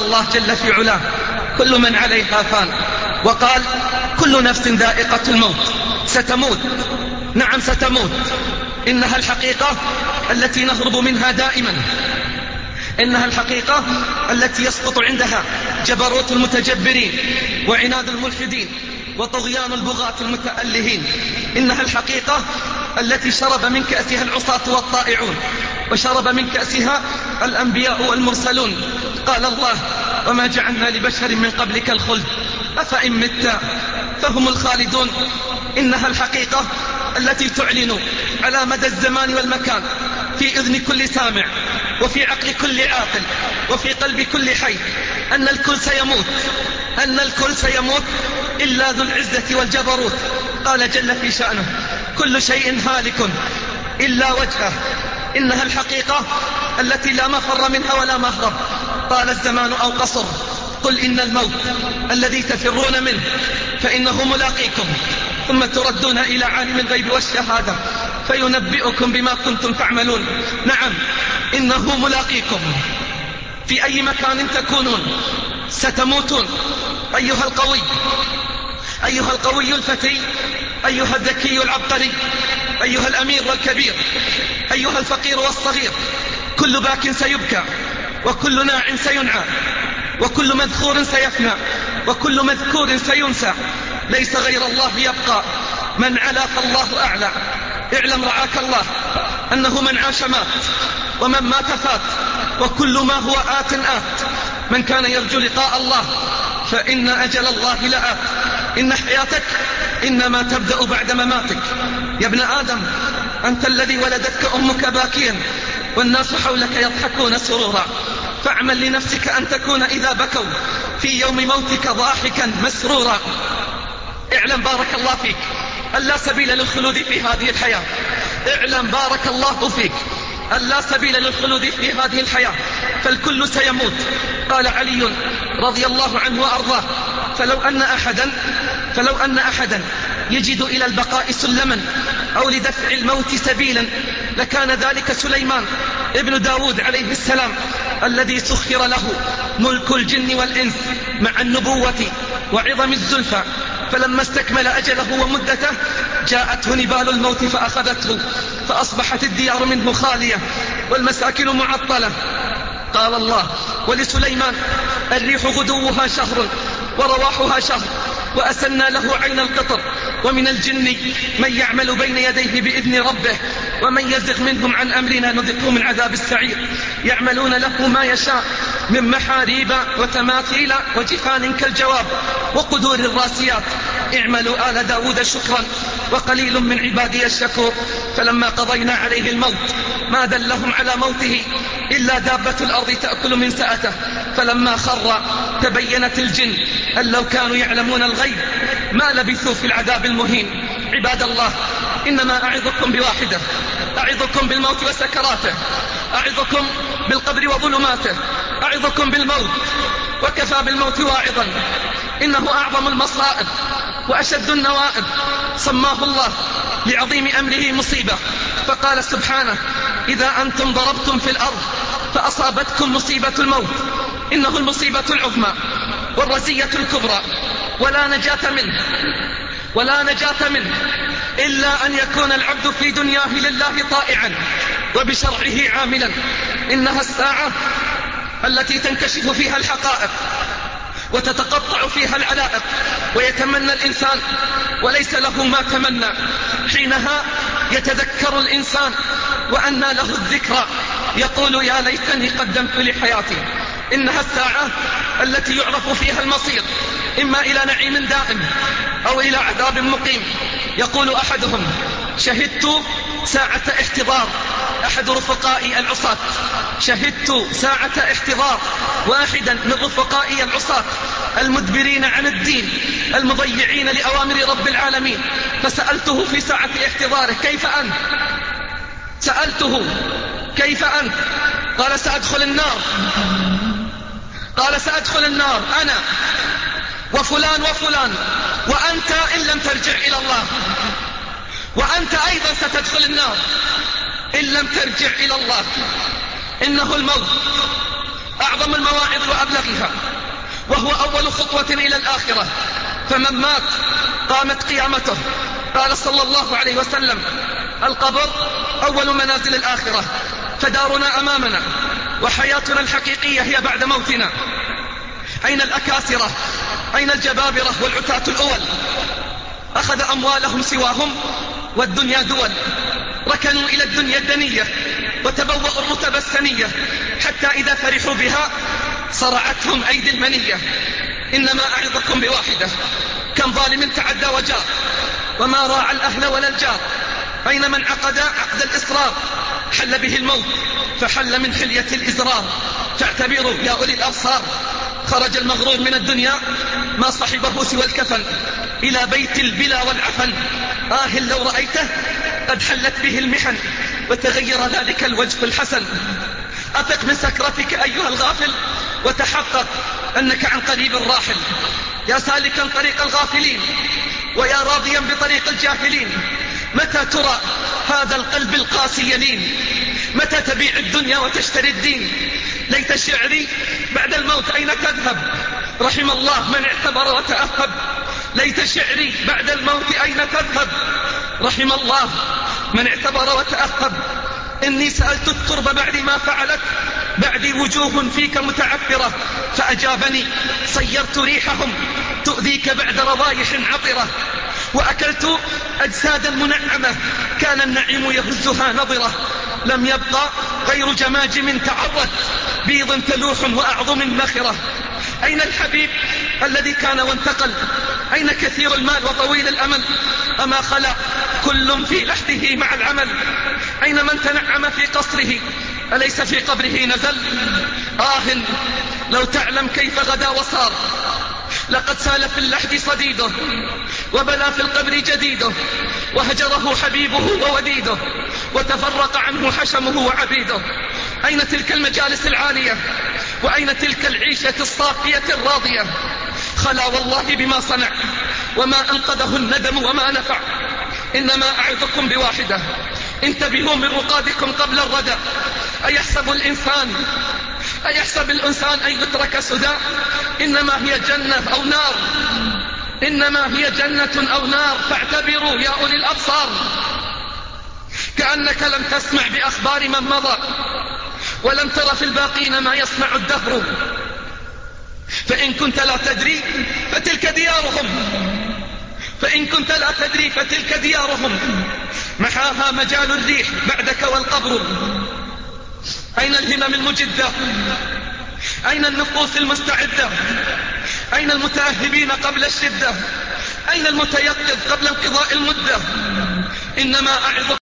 الله جل في علاه: كل من عليها فان. وقال: كل نفس ذائقة الموت. ستموت، نعم ستموت. إنها الحقيقة التي نهرب منها دائما، إنها الحقيقة التي يسقط عندها جبروت المتجبرين وعناد الملحدين وطغيان البغاة المتألهين. إنها الحقيقة التي شرب من كأسها العصاة والطائعون، وشرب من كأسها الأنبياء والمرسلون. قال الله: وما جعلنا لبشر من قبلك الخلد أفإن مت فهم الخالدون. إنها الحقيقة التي تعلن على مدى الزمان والمكان في إذن كل سامع، وفي عقل كل عاقل، وفي قلب كل حي، أن الكل سيموت، أن الكل سيموت إلا ذو العزة والجبروت. قال جل في شأنه: كل شيء هالك إلا وجهه. إنها الحقيقة التي لا مفر منها ولا مهرب، طال الزمان أو قصر. قل إن الموت الذي تفرون منه فإنه ملاقيكم، ثم تردون إلى عالم الغيب والشهادة فينبئكم بما كنتم تعملون. نعم، إنه ملاقيكم في أي مكان تكونون، ستموتون. أيها القوي، أيها القوي الفتي، أيها الذكي العبقري، أيها الأمير والكبير، أيها الفقير والصغير، كل باك سيبكى، وكل ناع سينعى، وكل مذخور سيفنى، وكل مذكور سينسى. ليس غير الله يبقى، من علا فالله أعلى. اعلم رعاك الله أنه من عاش مات، ومن مات فات، وكل ما هو آت آت. من كان يرجو لقاء الله فإن أجل الله لآت. إن حياتك إنما تبدأ بعد مماتك. يا ابن آدم، أنت الذي ولدتك أمك باكيا والناس حولك يضحكون سرورا، فاعمل لنفسك أن تكون إذا بكوا في يوم موتك ضاحكا مسرورا. اعلم بارك الله فيك أن لا سبيل للخلود في هذه الحياة. اعلم بارك الله فيك أن لا سبيل للخلود في هذه الحياة، فالكل سيموت. قال علي رضي الله عنه وأرضاه: فلو أن أحدا يجد إلى البقاء سلما أو لدفع الموت سبيلا لكان ذلك سليمان ابن داود عليه السلام، الذي سخر له ملك الجن والإنس مع النبوة وعظم الزلفى. فلما استكمل أجله ومدته جاءته نبال الموت فأخذته، فأصبحت الديار منه خالية والمساكن معطلة. قال الله: ولسليمان الريح غدوها شهر ورواحها شهر، وأسلنا له عين القطر. ومن الجن من يعمل بين يديه بإذن ربه، ومن يزغ منهم عن أمرنا نذقه من عذاب السعير. يعملون له ما يشاء من محاريب وتماثيل وجفان كالجواب وقدور الراسيات. اعملوا آل داود شكرا وقليل من عبادي الشكور. فلما قضينا عليه الموت ما دلهم على موته إلا دابة الأرض تأكل من سأته. فلما خر تبينت الجن أن لو كانوا يعلمون الغيب ما لبثوا في العذاب المهين. عباد الله، إنما أعظكم بواحدة، أعظكم بالموت وسكراته، أعظكم بالقبر وظلماته، أعظكم بالموت، وكفى بالموت واعظا. إنه أعظم المصائب وأشد النوائب. سماه الله لعظيم أمره مصيبة، فقال سبحانه: إذا أنتم ضربتم في الأرض فأصابتكم مصيبة الموت، إنه المصيبة العظمى والرزية الكبرى، ولا نجاة منه إلا أن يكون العبد في دنياه لله طائعا وبشرعه عاملا. إنها الساعة التي تنكشف فيها الحقائق وتتقطع فيها العلائق، ويتمنى الإنسان وليس له ما تمنى. حينها يتذكر الإنسان وأنى له الذكرى، يقول: يا ليتني قدمت لحياتي. إنها الساعة التي يعرف فيها المصير، إما إلى نعيم دائم أو إلى عذاب مقيم. يقول أحدهم: شهدت ساعة احتضار أحد رفقائي العصاة، شهدت ساعة احتضار واحدا من رفقائي العصاة المدبرين عن الدين المضيعين لأوامر رب العالمين، فسألته في ساعة احتضاره: كيف أنت؟ سألته: كيف أنت؟ قال: سأدخل النار. قال: سأدخل النار أنا وفلان وفلان، وأنت إن لم ترجع إلى الله، وأنت أيضا ستدخل النار إن لم ترجع إلى الله. إنه الموت أعظم المواعظ وأبلغها، وهو أول خطوة إلى الآخرة. فمن مات قامت قيامته. قال صلى الله عليه وسلم: القبر أول منازل الآخرة، فدارنا أمامنا، وحياتنا الحقيقية هي بعد موتنا. أين الأكاسرة؟ أين الجبابرة والعتاة الأول؟ أخذ أموالهم سواهم والدنيا دول، ركنوا إلى الدنيا الدنية وتبوأوا الرتب السنية، حتى إذا فرحوا بها صرعتهم أيدي المنية. إنما أعظكم بواحدة: كم ظالم تعدى وجار وما راعى الأهل ولا الجار. أين من عقد عقد الإصرار؟ حل به الموت فحل من حلية الإزرار. فاعتبروا يا أولي الأبصار، خرج المغرور من الدنيا ما صحبه سوى الكفن إلى بيت البلا والعفن. لو رأيته قد حلت به المحن وتغير ذلك الوجه الحسن. أفق من سكرتك أيها الغافل وتحقق أنك عن قريب راحل. يا سالكا طريق الغافلين ويا راضيا بطريق الجاهلين، متى ترى هذا القلب القاسي يلين؟ متى تبيع الدنيا وتشتري الدين؟ ليت شعري بعد الموت أين تذهب؟ رحم الله من اعتبر وتأهب. ليت شعري بعد الموت أين تذهب؟ رحم الله من اعتبر وتأهب. إني سألت الترب بعد ما فعلت، بعدي وجوه فيك متعفرة، فأجابني: صيرت ريحهم تؤذيك بعد رضايح عطرة. وأكلت أجسادا منعمة كان النعيم يهزها نظرة. لم يبقى غير جماجم تعرت، بيض تلوح وأعظم نخرة. أين الحبيب الذي كان وانتقل؟ أين كثير المال وطويل الأمل؟ أما خلا كل في لحده مع العمل؟ أين من تنعم في قصره أليس في قبره نزل؟ لو تعلم كيف غدا وصار، لقد سال في اللحد صديده وبلا في القبر جديده، وهجره حبيبه ووديده وتفرق عنه حشمه وعبيده. أين تلك المجالس العالية؟ وأين تلك العيشة الصافية الراضية؟ خلا والله بما صنع وما أنقذه الندم وما نفع. إنما أعظكم بواحدة: انتبهوا من رقادكم قبل الردى. أيحسب الإنسان أن يترك سدى؟ إنما هي جنة أو نار، إنما هي جنة أو نار. فاعتبروا يا أولي الأبصار، كأنك لم تسمع بأخبار من مضى، ولم تر في الباقين ما يصنع الدهر. فإن كنت لا تدري فتلك ديارهم، فإن كنت لا تدري فتلك ديارهم، محاها مجال الريح بعدك والقبر. أين الهمم المجدة؟ أين النفوس المستعدة؟ أين المتأهبين قبل الشدة؟ أين المتيقظ قبل انقضاء المدة؟ إنما أعظ